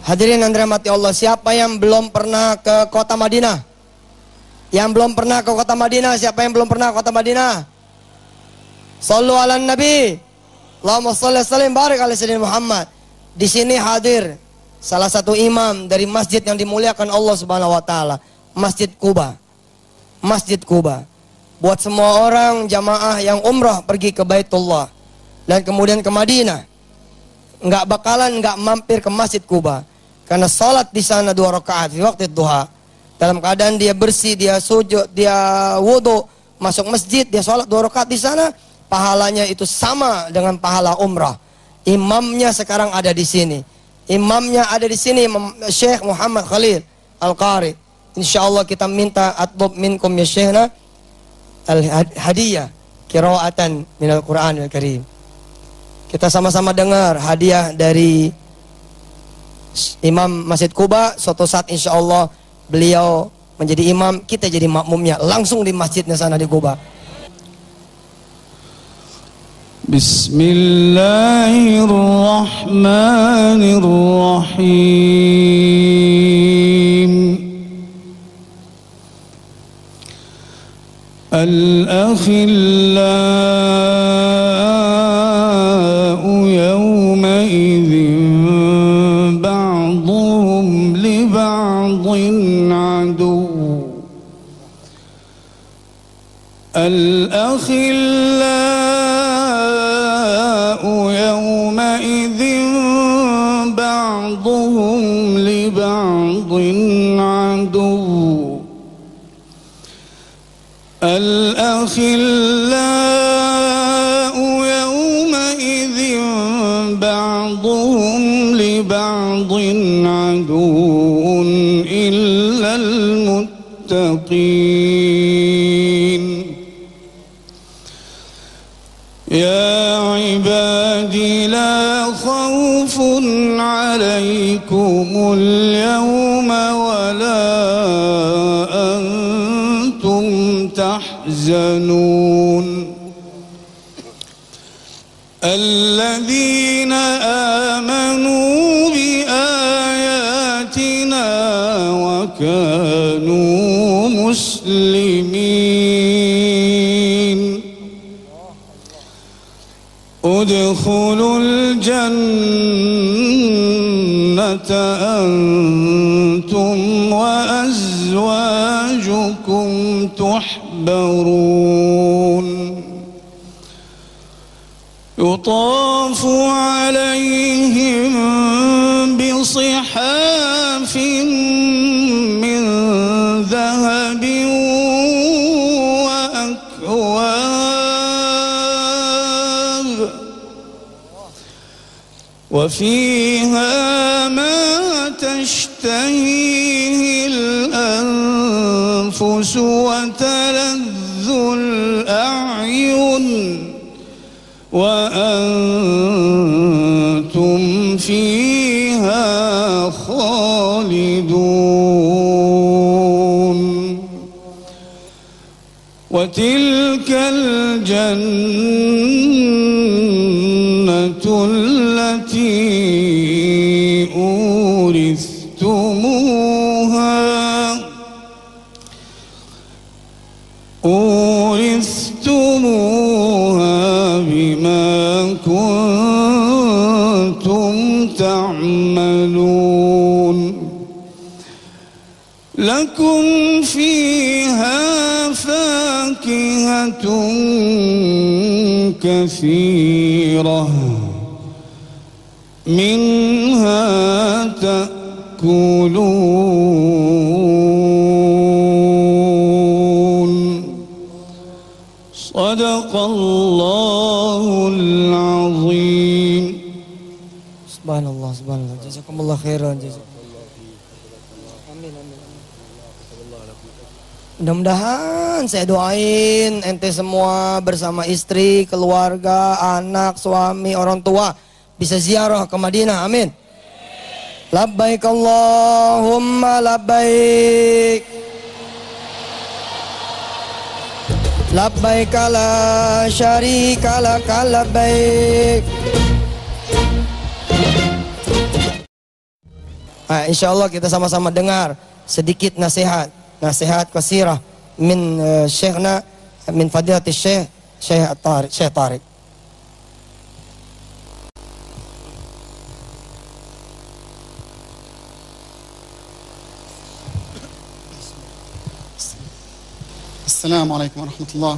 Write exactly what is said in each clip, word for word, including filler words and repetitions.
Hadirin yang dirahmati Allah, siapa yang belum pernah ke kota Madinah? Yang belum pernah ke kota Madinah, siapa yang belum pernah ke kota Madinah? Sallu ala Nabi. Allahumma shalli wa sallim barik ala sayyidina Muhammad. Di sini hadir salah satu imam dari masjid yang dimuliakan Allah Subhanahu wa taala, Masjid Quba. Masjid Quba. Buat semua orang jamaah yang umrah pergi ke Baitullah dan kemudian ke Madinah, nggak bakalan nggak mampir ke Masjid Quba, karena salat di sana dua rakaat di waktu duha. Dalam keadaan dia bersih, dia sujud, dia wudu, masuk masjid, dia salat dua rakaat di sana, pahalanya itu sama dengan pahala umrah. Imamnya sekarang ada di sini. Imamnya ada di sini, Syekh Muhammad Khalil Al-Qari. Insyaallah kita minta atlub minkum ya Syekhna al-hadiyah qiraatan minal Qur'anil Karim. Kita sama-sama dengar hadiah dari Imam Masjid Quba. Suatu saat insyaallah beliau menjadi imam, kita jadi makmumnya langsung di masjidnya sana di Quba. Bismillahirrahmanirrahim. Al-akhillau yawma idzin ba'duhum li ba'din adu. Al-akhillau yawma idzin ba'duhum li ba'din adu. الأخلاء يومئذ بعضهم لبعض عدو إلا المتقين يا عبادي لا خوف عليكم اليوم ولا تحزنون الذين آمنوا بآياتنا وكانوا مسلمين ادخلوا الجنة أنتم وأزواجكم تحبرون يطاف عليهم بصحاف من ذهب وأكواب وفيها ما تشتهيه الأنفس وتلذ الأعين وأنتم فيها خالدون وتلك الجنة التي أورثتموها أورثتموها بما كنتم تعملون لكم فيها فاكهة كثيرة منها تأكلون صدق الله العظيم. Subhanallah, subhanallah. Jazakumullah khairan. Amin, amin. Mudah-mudahan saya doain ente semua bersama istri, keluarga, anak, suami, orang tua bisa ziarah ke Madinah. Amin. Labbaik Allahumma labbaik. Labbaik la syarika lak labbaik. Nah, insya Allah kita sama-sama dengar sedikit nasihat, nasihat qasirah min uh, syekhna min fadilatis syekh Syekh Tariq, Syekh Tariq. Assalamualaikum warahmatullahi.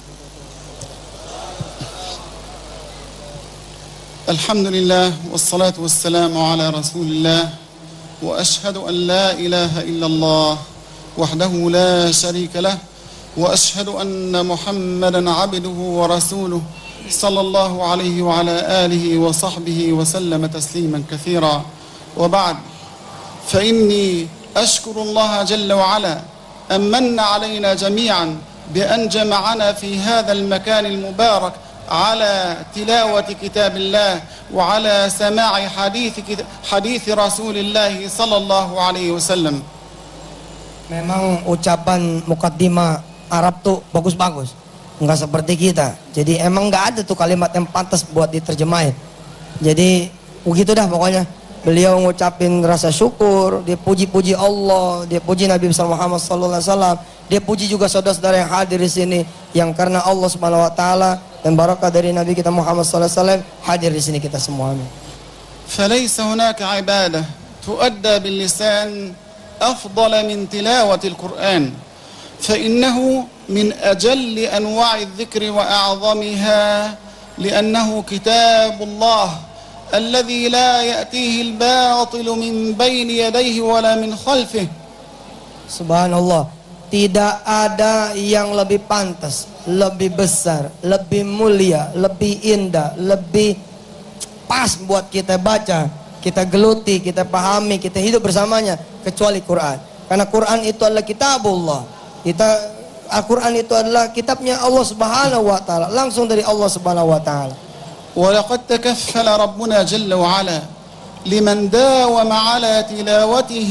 Alhamdulillah wassalatu wassalamu ala Rasulillah wa ashhadu an la ilaha illallah wahdahu la syarika lah wa ashhadu anna Muhammadan abduhu wa rasuluh sallallahu alaihi wa ala alihi wa sahbihi wa sallama tasliman katsira wa ba'd fa inni ashkuru Allah jalla wa ala أن من علينا جميعا بأن جمعنا في هذا المكان المبارك على تلاوة كتاب الله وعلى سماع حديث حديث رسول الله صلى الله عليه وسلم. Memang ucapan mukaddimah Arab tuh bagus-bagus, nggak seperti kita. Jadi emang nggak ada tuh kalimat yang pantas buat diterjemahin. Jadi begitu dah pokoknya. Beliau ngucapin rasa syukur, dia puji-puji Allah, dia puji Nabi Muhammad sallallahu alaihi wasallam, dia puji juga saudara-saudara yang hadir di sini yang karena Allah Subhanahu wa taala dan barakah dari Nabi kita Muhammad sallallahu alaihi wasallam hadir di sini kita semua. فليس هناك عبادة تؤدى باللسان أفضل من تلاوة القرآن فإنه من أجل أنواع الذكر وأعظمها لأنه كتاب الله الذي لا يأتيه الباطل من بين يديه ولا من خلفه. Subhanallah, tidak ada yang lebih pantas, lebih besar, lebih mulia, lebih indah, lebih pas buat kita baca, kita geluti, kita pahami, kita hidup bersamanya kecuali Quran. Karena Quran itu adalah kitabullah. Kita Al-Quran itu adalah kitabnya Allah Subhanahu wa taala, langsung dari Allah Subhanahu wa taala. ولقد تكفل ربنا جل وعلا لمن داوم على تلاوته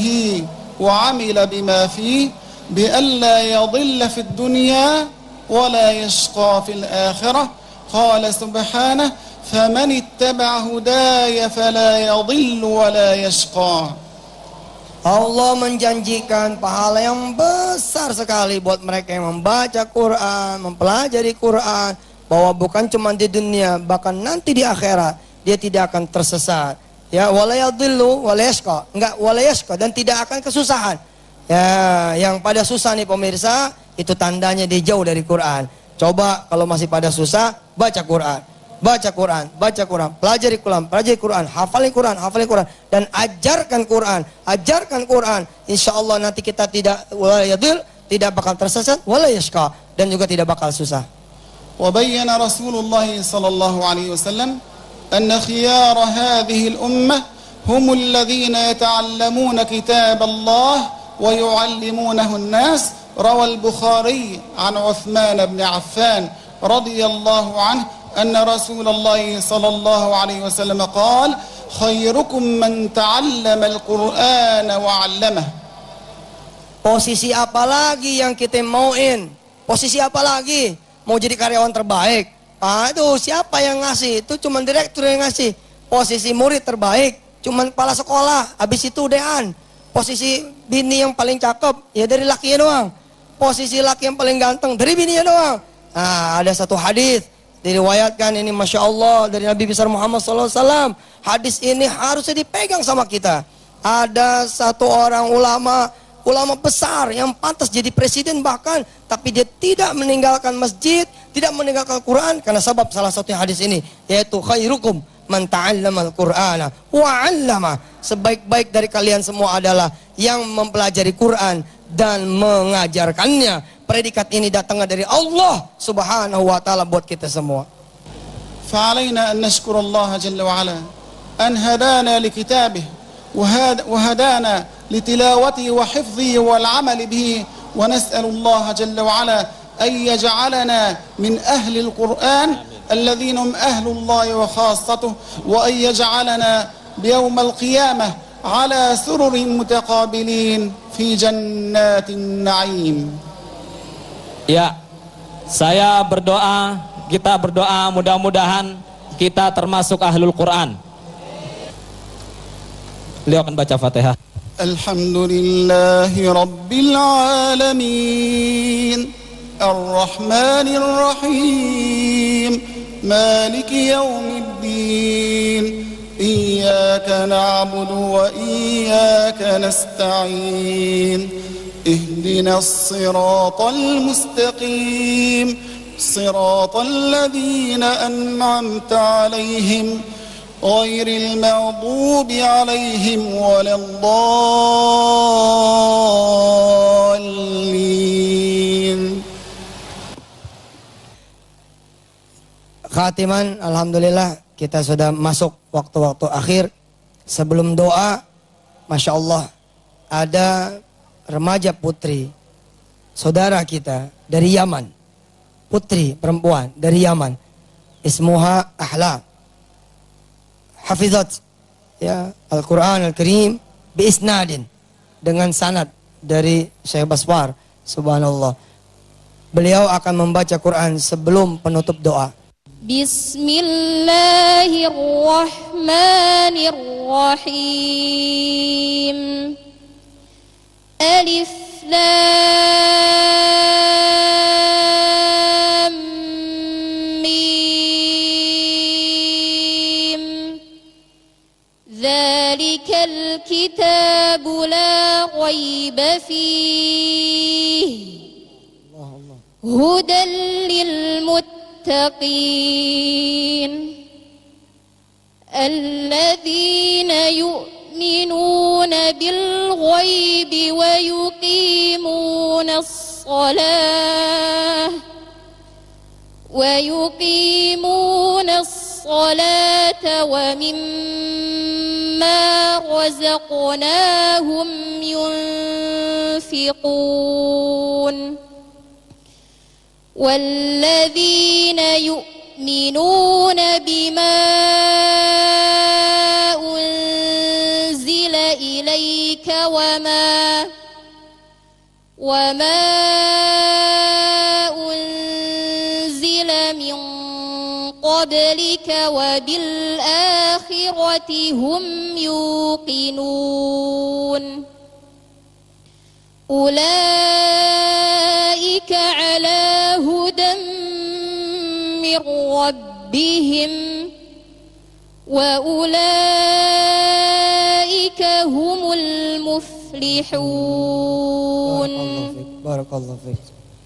وعمل بما فيه بألا يضل في الدنيا ولا يشقى في الآخرة قال سبحانه فمن اتبع هداي فلا يضل ولا يشقى. Allah menjanjikan pahala yang besar sekali buat mereka yang membaca Quran, mempelajari Quran, bahwa bukan cuma di dunia, bahkan nanti di akhirat dia tidak akan tersesat. Ya, wala yadhillu wala yashqa, enggak wala yashqa, dan tidak akan kesusahan. Ya, yang pada susah nih pemirsa, itu tandanya dia jauh dari Quran. Coba kalau masih pada susah, baca Quran. Baca Quran, baca Quran, pelajari Quran, pelajari Quran, hafalin Quran, hafalin Quran, dan ajarkan Quran, ajarkan Quran. Insya Allah nanti kita tidak wala yadhil, tidak bakal tersesat, wala yashqa, dan juga tidak bakal susah. وبين رسول الله صلى الله عليه وسلم أن خيار هذه الأمة هم الذين يتعلمون كتاب الله ويعلمونه الناس. روى البخاري عن عثمان بن عفان رضي الله عنه أن رسول الله صلى الله عليه وسلم قال خيركم من تعلم القرآن وعلمه. Posisi apa lagi yang kita mauin? Posisi apa lagi? Mau jadi karyawan terbaik? Aduh, siapa yang ngasih? Itu cuma direktur yang ngasih. Posisi murid terbaik cuma kepala sekolah, habis itu udahan. Posisi bini yang paling cakep ya dari lakinya doang. Posisi laki yang paling ganteng dari bininya doang. Nah, ada satu hadis diriwayatkan ini Masya Allah dari Nabi besar Muhammad sallallahu alaihi wasallam. Hadis ini harusnya dipegang sama kita. Ada satu orang ulama ulama besar yang pantas jadi presiden bahkan, tapi dia tidak meninggalkan masjid, tidak meninggalkan Quran karena sebab salah satu hadis ini, yaitu khairukum man ta'allamal Qur'ana wa 'allama. Sebaik-baik dari kalian semua adalah yang mempelajari Quran dan mengajarkannya. Predikat ini datangnya dari Allah Subhanahu wa taala buat kita semua. فعلينا أن نشكر الله جل وعلا أن هدانا لكتابه وهدانا لتلاوته وحفظه والعمل به ونسأل الله جل وعلا أن يجعلنا من أهل القرآن الذين هم أهل الله وخاصته وأن يجعلنا بيوم القيامة على سرر متقابلين في جنات النعيم. Ya, saya berdoa, kita berdoa mudah-mudahan kita termasuk ahlul Quran. Beliau akan baca Fatihah. الحمد لله رب العالمين الرحمن الرحيم مالك يوم الدين إياك نعبد وإياك نستعين اهدنا الصراط المستقيم صراط الذين أنعمت عليهم غير المغضوب عليهم ولا الضالين. Khatiman, alhamdulillah kita sudah masuk waktu-waktu akhir. Sebelum doa, Masya Allah, ada remaja putri, saudara kita dari Yaman, putri perempuan dari Yaman, ismuha Ahla, hafizat ya Al-Quran Al-Karim biisnadin, dengan sanad dari Syekh Baswar. Subhanallah, beliau akan membaca Quran sebelum penutup doa. Bismillahirrahmanirrahim. Alif Lam Mim. Dzalikal kitabu la raiba fihi hudan lil muttaqin alladzina yu'minuna bil ghaibi wa yuqimunas shalah wa yuqimunas salata wa mimma razaqnahum yunfiqun والذين يؤمنون بما أنزل إليك وما وما أنزل من قبلك وبالآخرة هم يوقنون أولئك على هدى من ربهم وأولئك هم المفلحون. Barakallahu fiik.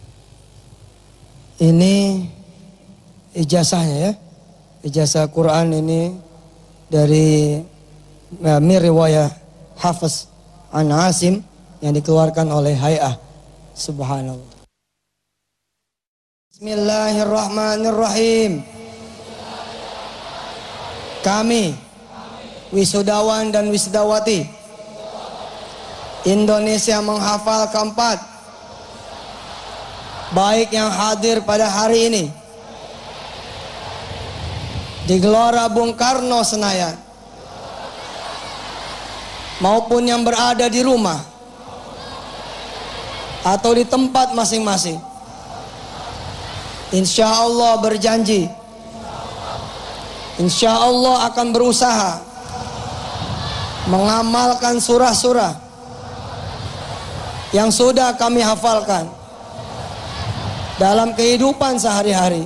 Ini ijazahnya ya, ijazah Quran ini dari Mir riwayah Hafiz an Asim yang dikeluarkan oleh Hay'ah. Subhanallah. Bismillahirrahmanirrahim. Kami wisudawan dan wisudawati Indonesia menghafal keempat, baik yang hadir pada hari ini di Gelora Bung Karno Senayan maupun yang berada di rumah atau di tempat masing-masing, insya Allah berjanji, insya Allah akan berusaha mengamalkan surah-surah yang sudah kami hafalkan dalam kehidupan sehari-hari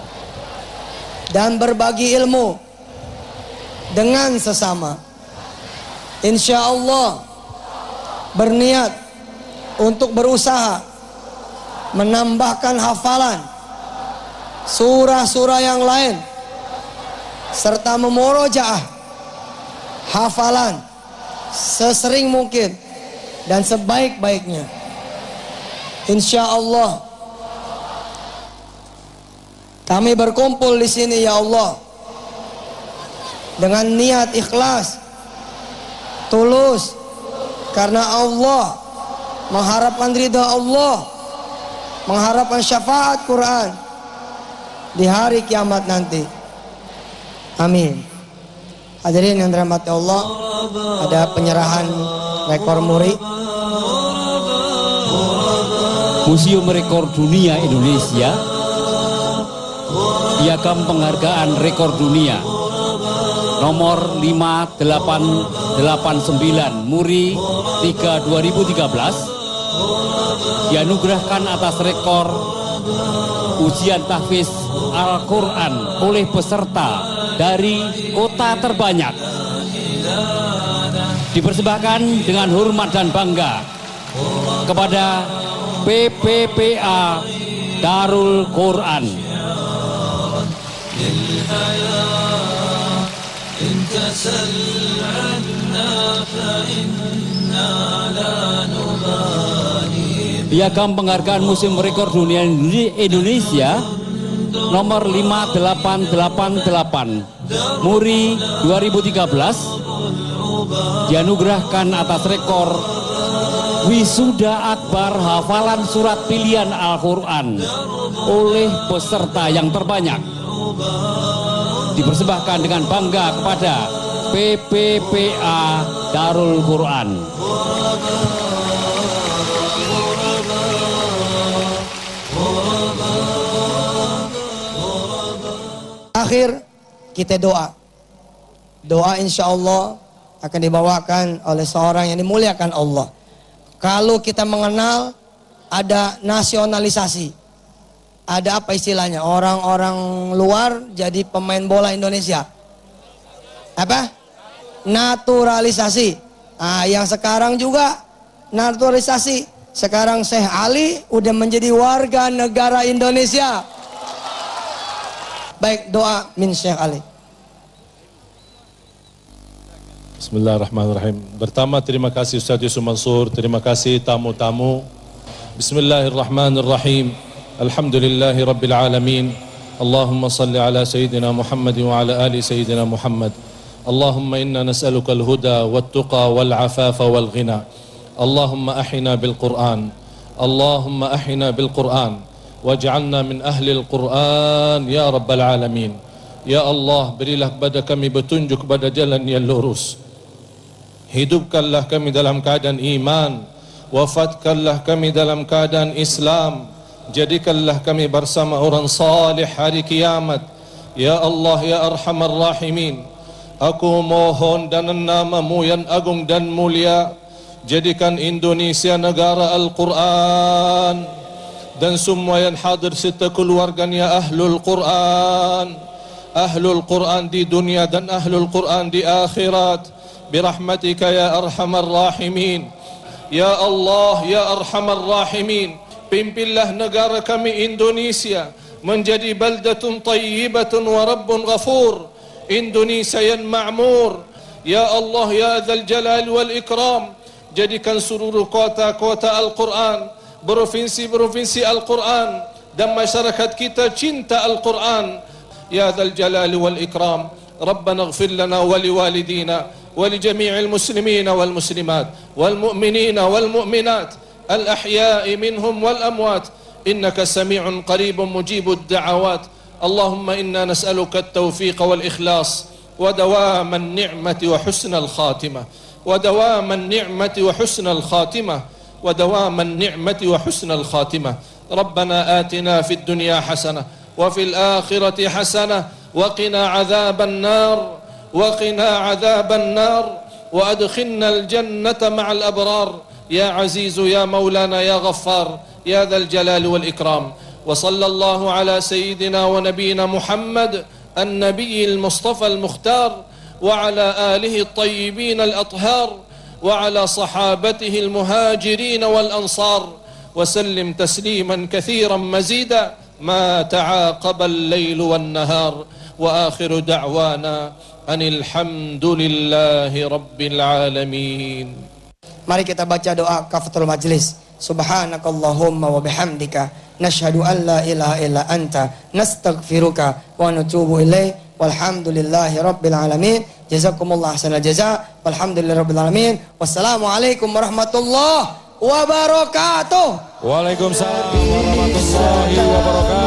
dan berbagi ilmu dengan sesama. Insya Allah berniat untuk berusaha menambahkan hafalan surah-surah yang lain serta memurojaah hafalan sesering mungkin dan sebaik-baiknya. Insya Allah kami berkumpul di sini ya Allah dengan niat ikhlas, tulus, karena Allah, mengharapkan ridha Allah, mengharapkan syafaat Quran di hari kiamat nanti. Amin. Hadirin yang dirahmati Allah, ada penyerahan rekor muri. Museum Rekor Dunia Indonesia piagam penghargaan rekor dunia nomor lima delapan delapan sembilan Muri tiga dua ribu tiga belas dianugerahkan atas rekor ujian tahfiz Al-Quran oleh peserta dari kota terbanyak. Dipersembahkan dengan hormat dan bangga kepada P P P A Darul Quran. Piagam penghargaan Museum Rekor Dunia Indonesia nomor lima delapan delapan delapan Muri dua ribu tiga belas dianugerahkan atas rekor wisuda akbar hafalan surat pilihan Al-Quran oleh peserta yang terbanyak. Dipersembahkan dengan bangga kepada P P P A Darul Quran. Akhir kita doa. Doa insya Allah akan dibawakan oleh seorang yang dimuliakan Allah. Kalau kita mengenal ada nasionalisasi, ada apa istilahnya, orang-orang luar jadi pemain bola Indonesia, apa? Naturalisasi. Nah, yang sekarang juga naturalisasi. Sekarang Syekh Ali udah menjadi warga negara Indonesia. Baik, doa min Syekh Ali. Bismillahirrahmanirrahim. Pertama, terima kasih Ustaz Yusuf Mansur, terima kasih tamu-tamu. Bismillahirrahmanirrahim. Alhamdulillahi Rabbil Alamin. Allahumma salli ala Sayyidina Muhammad wa ala ali Sayyidina Muhammad. Allahumma inna nas'aluka al-huda wal-tuqa wal-afafa wal-ghina. Allahumma ahina bil-Quran. Allahumma ahina bil-Quran. Waj'alna min ahli al-Quran ya Rabbal Alamin. Ya Allah, berilah kepada kami petunjuk pada jalan yang lurus. Hidupkanlah kami dalam keadaan iman. Wafatkanlah kami dalam keadaan Islam. Jadikanlah kami bersama orang salih hari kiamat. Ya Allah, ya Arhamar Rahimin, aku mohon dengan nama-Mu yang agung dan mulia, jadikan Indonesia negara Al-Quran, dan semua yang hadir serta keluarganya Ahlul Quran, Ahlul Quran di dunia dan Ahlul Quran di akhirat, birahmatika ya Arhamar Rahimin. Ya Allah, ya Arhamar Rahimin, pimpinlah negara kami Indonesia menjadi baldatun tayyibatun wa rabbun ghafur, Indonesia yang ma'mur. Ya Allah, ya Dzal Jalal wal Ikram, jadikan seluruh kota-kota Al-Quran, provinsi-provinsi Al-Quran, dan masyarakat kita cinta Al-Quran. Ya Dzal Jalal wal Ikram, Rabbana ighfir lana wa liwalidina wa li jami'il muslimina wal muslimat wal mu'minina wal mu'minat al-ahya'i minhum wal amwat, innaka sami'un qaribun mujibud da'awat. Allahumma inna nas'aluka at-tawfiq wal ikhlas wa dawam an-ni'mati wa husnal khatimah wa dawam an-ni'mati wa husnal khatimah ودوام النعمة وحسن الخاتمة. ربنا آتنا في الدنيا حسنة وفي الآخرة حسنة وقنا عذاب النار وقنا عذاب النار وأدخلنا الجنة مع الأبرار يا عزيز يا مولانا يا غفار يا ذا الجلال والإكرام. وصلى الله على سيدنا ونبينا محمد النبي المصطفى المختار وعلى آله الطيبين الأطهار وعلى صحابته المهاجرين والأنصار وسلم تسليما كثيرا مزيدا ما تعاقب الليل والنهار. وآخر دعوانا أن الحمد لله رب العالمين. Mari kita baca doa kafatul majlis. Subhanakallahumma wa bihamdika nashhadu an la ilaha illa anta nastaghfiruka wa natubu ilaik. Walhamdulillahi rabbil alamin. Jazakumullah ahsanal jaza. Walhamdulillahi rabbil alamin. Wassalamualaikum warahmatullahi wabarakatuh. Waalaikumsalam warahmatullahi wabarakatuh.